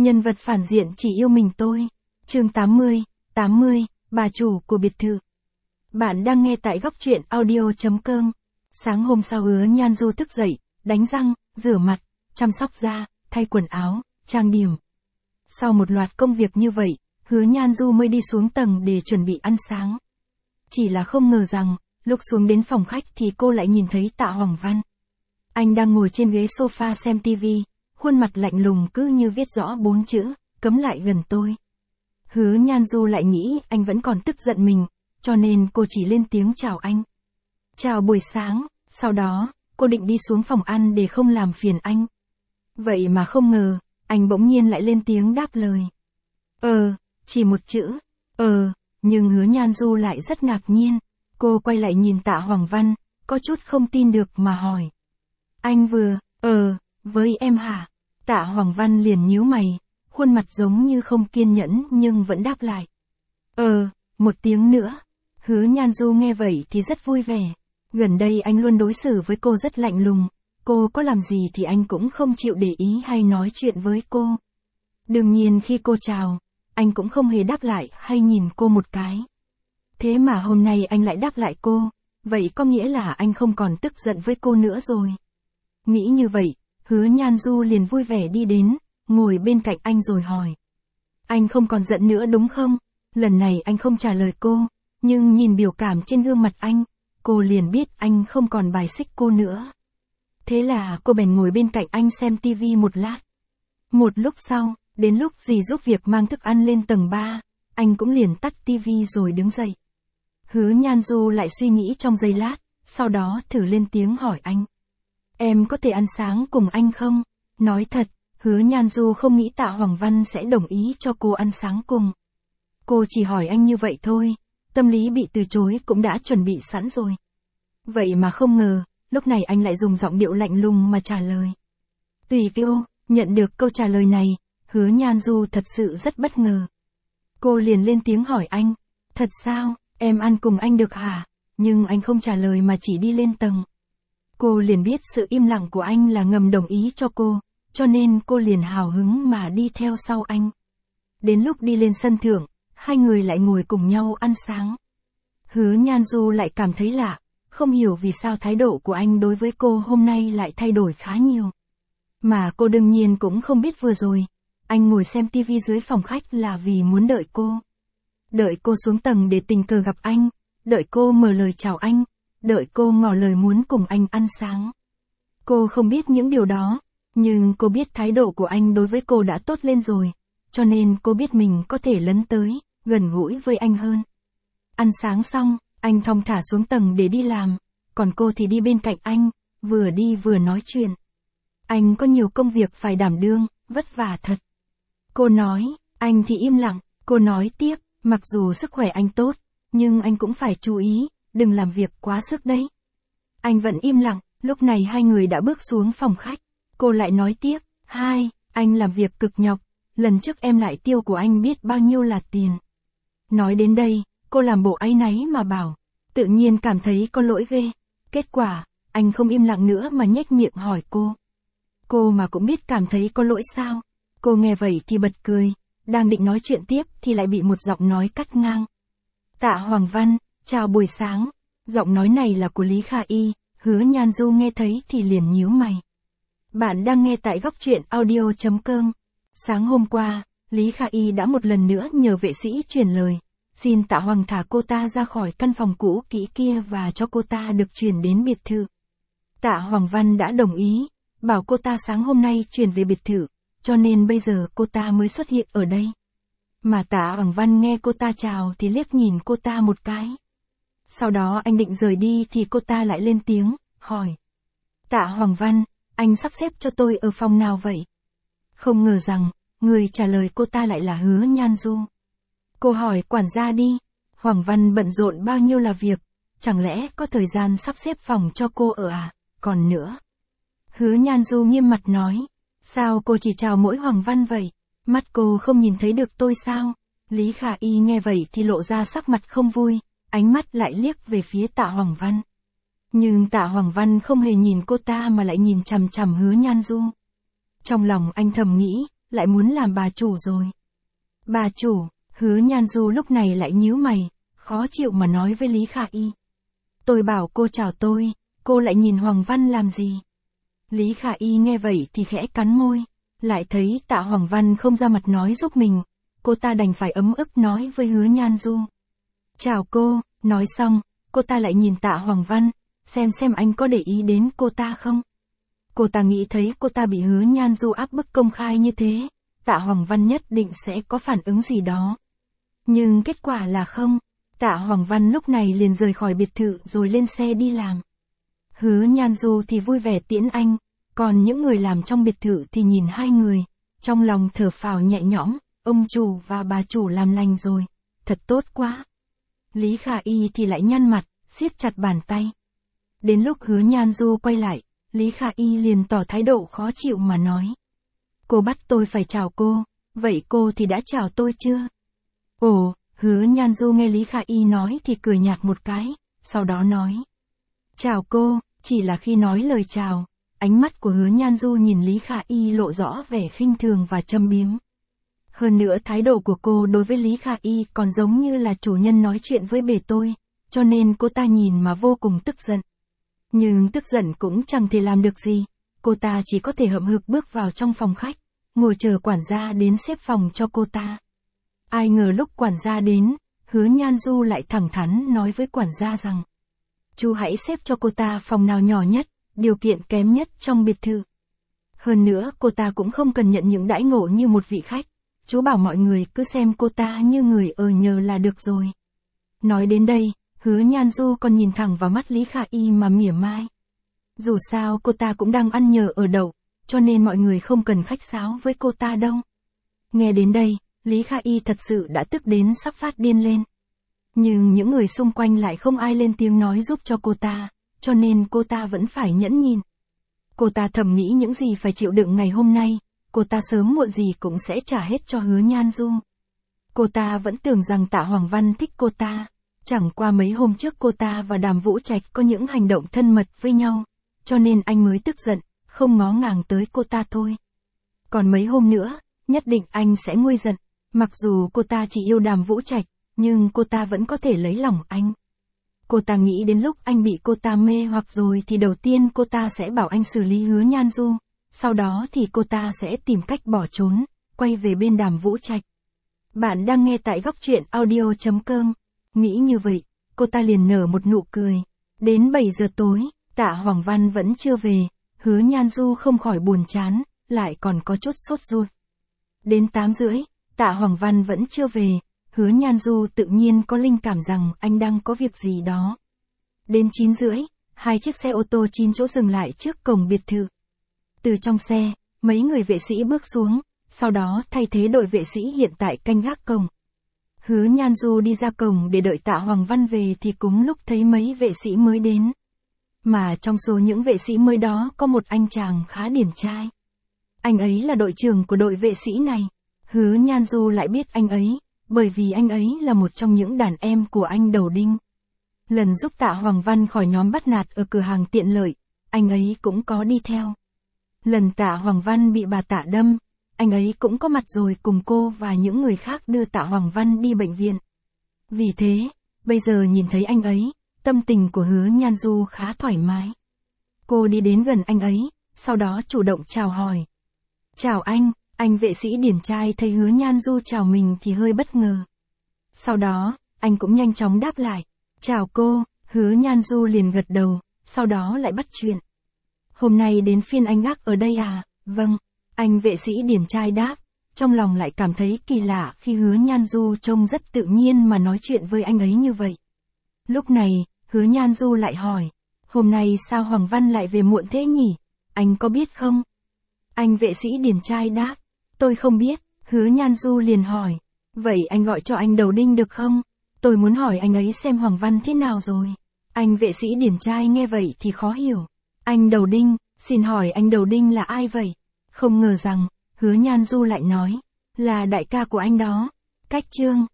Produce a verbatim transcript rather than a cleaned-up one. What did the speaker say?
Nhân vật phản diện chỉ yêu mình tôi. Chương tám mươi, tám mươi, bà chủ của biệt thự. Bạn đang nghe tại góc truyện audio chấm com. Sáng hôm sau Hứa Nhan Du thức dậy, đánh răng, rửa mặt, chăm sóc da, thay quần áo, trang điểm. Sau một loạt công việc như vậy, Hứa Nhan Du mới đi xuống tầng để chuẩn bị ăn sáng. Chỉ là không ngờ rằng, lúc xuống đến phòng khách thì cô lại nhìn thấy Tạ Hoàng Văn. Anh đang ngồi trên ghế sofa xem tivi, khuôn mặt lạnh lùng cứ như viết rõ bốn chữ, cấm lại gần tôi. Hứa Nhan Du lại nghĩ anh vẫn còn tức giận mình, cho nên cô chỉ lên tiếng chào anh. Chào buổi sáng, sau đó, cô định đi xuống phòng ăn để không làm phiền anh. Vậy mà không ngờ, anh bỗng nhiên lại lên tiếng đáp lời. Ờ, chỉ một chữ, ờ, nhưng Hứa Nhan Du lại rất ngạc nhiên. Cô quay lại nhìn Tạ Hoàng Văn, có chút không tin được mà hỏi. Anh vừa, ờ, với em hả? Tạ Hoàng Văn liền nhíu mày, khuôn mặt giống như không kiên nhẫn nhưng vẫn đáp lại. Ờ, một tiếng nữa. Hứa Nhan Du nghe vậy thì rất vui vẻ. Gần đây anh luôn đối xử với cô rất lạnh lùng, cô có làm gì thì anh cũng không chịu để ý hay nói chuyện với cô. Đương nhiên khi cô chào, anh cũng không hề đáp lại hay nhìn cô một cái. Thế mà hôm nay anh lại đáp lại cô, vậy có nghĩa là anh không còn tức giận với cô nữa rồi. Nghĩ như vậy, Hứa Nhan Du liền vui vẻ đi đến, ngồi bên cạnh anh rồi hỏi. Anh không còn giận nữa đúng không? Lần này anh không trả lời cô, nhưng nhìn biểu cảm trên gương mặt anh, cô liền biết anh không còn bài xích cô nữa. Thế là cô bèn ngồi bên cạnh anh xem tivi một lát. Một lúc sau, đến lúc dì giúp việc mang thức ăn lên tầng ba, anh cũng liền tắt tivi rồi đứng dậy. Hứa Nhan Du lại suy nghĩ trong giây lát, sau đó thử lên tiếng hỏi anh. Em có thể ăn sáng cùng anh không? Nói thật, Hứa Nhan Du không nghĩ Tạ Hoàng Văn sẽ đồng ý cho cô ăn sáng cùng. Cô chỉ hỏi anh như vậy thôi, tâm lý bị từ chối cũng đã chuẩn bị sẵn rồi. Vậy mà không ngờ, lúc này anh lại dùng giọng điệu lạnh lùng mà trả lời. Tùy cô, nhận được câu trả lời này, Hứa Nhan Du thật sự rất bất ngờ. Cô liền lên tiếng hỏi anh, thật sao, em ăn cùng anh được hả? Nhưng anh không trả lời mà chỉ đi lên tầng. Cô liền biết sự im lặng của anh là ngầm đồng ý cho cô, cho nên cô liền hào hứng mà đi theo sau anh. Đến lúc đi lên sân thượng, hai người lại ngồi cùng nhau ăn sáng. Hứa Nhan Du lại cảm thấy lạ, không hiểu vì sao thái độ của anh đối với cô hôm nay lại thay đổi khá nhiều. Mà cô đương nhiên cũng không biết vừa rồi, anh ngồi xem tivi dưới phòng khách là vì muốn đợi cô. Đợi cô xuống tầng để tình cờ gặp anh, đợi cô mở lời chào anh, đợi cô ngỏ lời muốn cùng anh ăn sáng. Cô không biết những điều đó, nhưng cô biết thái độ của anh đối với cô đã tốt lên rồi, cho nên cô biết mình có thể lấn tới, gần gũi với anh hơn. Ăn sáng xong, anh thong thả xuống tầng để đi làm, còn cô thì đi bên cạnh anh, vừa đi vừa nói chuyện. Anh có nhiều công việc phải đảm đương, vất vả thật. Cô nói, anh thì im lặng, cô nói tiếp, mặc dù sức khỏe anh tốt, nhưng anh cũng phải chú ý, đừng làm việc quá sức đấy. Anh vẫn im lặng, lúc này hai người đã bước xuống phòng khách. Cô lại nói tiếp, hai, anh làm việc cực nhọc, lần trước em lại tiêu của anh biết bao nhiêu là tiền. Nói đến đây, cô làm bộ áy náy mà bảo, tự nhiên cảm thấy có lỗi ghê. Kết quả, anh không im lặng nữa mà nhếch miệng hỏi cô. Cô mà cũng biết cảm thấy có lỗi sao? Cô nghe vậy thì bật cười, đang định nói chuyện tiếp thì lại bị một giọng nói cắt ngang. Tạ Hoàng Văn, chào buổi sáng. Giọng nói này là của Lý Kha Y, Hứa Nhan Du nghe thấy thì liền nhíu mày. Bạn đang nghe tại góc truyện audio chấm com. Sáng hôm qua, Lý Kha Y đã một lần nữa nhờ vệ sĩ truyền lời, xin Tạ Hoàng thả cô ta ra khỏi căn phòng cũ kỹ kia và cho cô ta được chuyển đến biệt thự. Tạ Hoàng Văn đã đồng ý, bảo cô ta sáng hôm nay chuyển về biệt thự, cho nên bây giờ cô ta mới xuất hiện ở đây. Mà Tạ Hoàng Văn nghe cô ta chào thì liếc nhìn cô ta một cái. Sau đó anh định rời đi thì cô ta lại lên tiếng, hỏi. Tạ Hoàng Văn, anh sắp xếp cho tôi ở phòng nào vậy? Không ngờ rằng, người trả lời cô ta lại là Hứa Nhan Du. Cô hỏi quản gia đi, Hoàng Văn bận rộn bao nhiêu là việc, chẳng lẽ có thời gian sắp xếp phòng cho cô ở à, còn nữa. Hứa Nhan Du nghiêm mặt nói, sao cô chỉ chào mỗi Hoàng Văn vậy, mắt cô không nhìn thấy được tôi sao? Lý Khả Y nghe vậy thì lộ ra sắc mặt không vui, ánh mắt lại liếc về phía Tạ Hoàng Văn. Nhưng Tạ Hoàng Văn không hề nhìn cô ta mà lại nhìn chằm chằm Hứa Nhan Du. Trong lòng anh thầm nghĩ, lại muốn làm bà chủ rồi. Bà chủ, Hứa Nhan Du lúc này lại nhíu mày, khó chịu mà nói với Lý Khả Y. Tôi bảo cô chào tôi, cô lại nhìn Hoàng Văn làm gì? Lý Khả Y nghe vậy thì khẽ cắn môi, lại thấy Tạ Hoàng Văn không ra mặt nói giúp mình, cô ta đành phải ấm ức nói với Hứa Nhan Du. Chào cô, nói xong, cô ta lại nhìn Tạ Hoàng Văn, xem xem anh có để ý đến cô ta không. Cô ta nghĩ thấy cô ta bị Hứa Nhan Du áp bức công khai như thế, Tạ Hoàng Văn nhất định sẽ có phản ứng gì đó. Nhưng kết quả là không, Tạ Hoàng Văn lúc này liền rời khỏi biệt thự rồi lên xe đi làm. Hứa Nhan Du thì vui vẻ tiễn anh, còn những người làm trong biệt thự thì nhìn hai người, trong lòng thở phào nhẹ nhõm, ông chủ và bà chủ làm lành rồi, thật tốt quá. Lý Khả Y thì lại nhăn mặt, siết chặt bàn tay. Đến lúc Hứa Nhan Du quay lại, Lý Khả Y liền tỏ thái độ khó chịu mà nói. Cô bắt tôi phải chào cô, vậy cô thì đã chào tôi chưa? Ồ, Hứa Nhan Du nghe Lý Khả Y nói thì cười nhạt một cái, sau đó nói. Chào cô, chỉ là khi nói lời chào, ánh mắt của Hứa Nhan Du nhìn Lý Khả Y lộ rõ vẻ khinh thường và châm biếm. Hơn nữa thái độ của cô đối với Lý Khả Y còn giống như là chủ nhân nói chuyện với bề tôi, cho nên cô ta nhìn mà vô cùng tức giận. Nhưng tức giận cũng chẳng thể làm được gì, cô ta chỉ có thể hậm hực bước vào trong phòng khách, ngồi chờ quản gia đến xếp phòng cho cô ta. Ai ngờ lúc quản gia đến, Hứa Nhan Du lại thẳng thắn nói với quản gia rằng, chú hãy xếp cho cô ta phòng nào nhỏ nhất, điều kiện kém nhất trong biệt thự. Hơn nữa cô ta cũng không cần nhận những đãi ngộ như một vị khách, chú bảo mọi người cứ xem cô ta như người ở nhờ là được rồi. Nói đến đây, Hứa Nhan Du còn nhìn thẳng vào mắt Lý Khả Y mà mỉa mai. Dù sao cô ta cũng đang ăn nhờ ở đậu, cho nên mọi người không cần khách sáo với cô ta đâu. Nghe đến đây, Lý Khả Y thật sự đã tức đến sắp phát điên lên. Nhưng những người xung quanh lại không ai lên tiếng nói giúp cho cô ta, cho nên cô ta vẫn phải nhẫn nhịn. Cô ta thầm nghĩ những gì phải chịu đựng ngày hôm nay, cô ta sớm muộn gì cũng sẽ trả hết cho Hứa Nhan Du. Cô ta vẫn tưởng rằng Tạ Hoàng Văn thích cô ta, chẳng qua mấy hôm trước cô ta và Đàm Vũ Trạch có những hành động thân mật với nhau, cho nên anh mới tức giận, không ngó ngàng tới cô ta thôi. Còn mấy hôm nữa, nhất định anh sẽ nguôi giận, mặc dù cô ta chỉ yêu Đàm Vũ Trạch, nhưng cô ta vẫn có thể lấy lòng anh. Cô ta nghĩ đến lúc anh bị cô ta mê hoặc rồi thì đầu tiên cô ta sẽ bảo anh xử lý Hứa Nhan Du, sau đó thì cô ta sẽ tìm cách bỏ trốn, quay về bên Đàm Vũ Trạch. Bạn đang nghe tại góc truyện audio chấm com. Nghĩ như vậy, cô ta liền nở một nụ cười. Đến bảy giờ tối, Tạ Hoàng Văn vẫn chưa về, Hứa Nhan Du không khỏi buồn chán, lại còn có chút sốt ruột. Đến tám rưỡi, Tạ Hoàng Văn vẫn chưa về, Hứa Nhan Du tự nhiên có linh cảm rằng anh đang có việc gì đó. Đến chín rưỡi, hai chiếc xe ô tô chín chỗ dừng lại trước cổng biệt thự. Từ trong xe, mấy người vệ sĩ bước xuống, sau đó thay thế đội vệ sĩ hiện tại canh gác cổng. Hứa Nhan Du đi ra cổng để đợi Tạ Hoàng Văn về thì cũng lúc thấy mấy vệ sĩ mới đến. Mà trong số những vệ sĩ mới đó có một anh chàng khá điển trai. Anh ấy là đội trưởng của đội vệ sĩ này. Hứa Nhan Du lại biết anh ấy, bởi vì anh ấy là một trong những đàn em của anh Đầu Đinh. Lần giúp Tạ Hoàng Văn khỏi nhóm bắt nạt ở cửa hàng tiện lợi, anh ấy cũng có đi theo. Lần Tạ Hoàng Văn bị bà Tạ đâm, anh ấy cũng có mặt rồi cùng cô và những người khác đưa Tạ Hoàng Văn đi bệnh viện. Vì thế, bây giờ nhìn thấy anh ấy, tâm tình của Hứa Nhan Du khá thoải mái. Cô đi đến gần anh ấy, sau đó chủ động chào hỏi. Chào anh, anh vệ sĩ điển trai thấy Hứa Nhan Du chào mình thì hơi bất ngờ. Sau đó, anh cũng nhanh chóng đáp lại. Chào cô, Hứa Nhan Du liền gật đầu, sau đó lại bắt chuyện. Hôm nay đến phiên anh gác ở đây à? Vâng, anh vệ sĩ điển trai đáp, trong lòng lại cảm thấy kỳ lạ khi Hứa Nhan Du trông rất tự nhiên mà nói chuyện với anh ấy như vậy. Lúc này, Hứa Nhan Du lại hỏi, hôm nay sao Hoàng Văn lại về muộn thế nhỉ? Anh có biết không? Anh vệ sĩ điển trai đáp, tôi không biết. Hứa Nhan Du liền hỏi, vậy anh gọi cho anh Đầu Đinh được không? Tôi muốn hỏi anh ấy xem Hoàng Văn thế nào rồi. Anh vệ sĩ điển trai nghe vậy thì khó hiểu. Anh Đầu Đinh, xin hỏi anh Đầu Đinh là ai vậy? Không ngờ rằng, Hứa Nhan Du lại nói, là đại ca của anh đó, Cách Trương.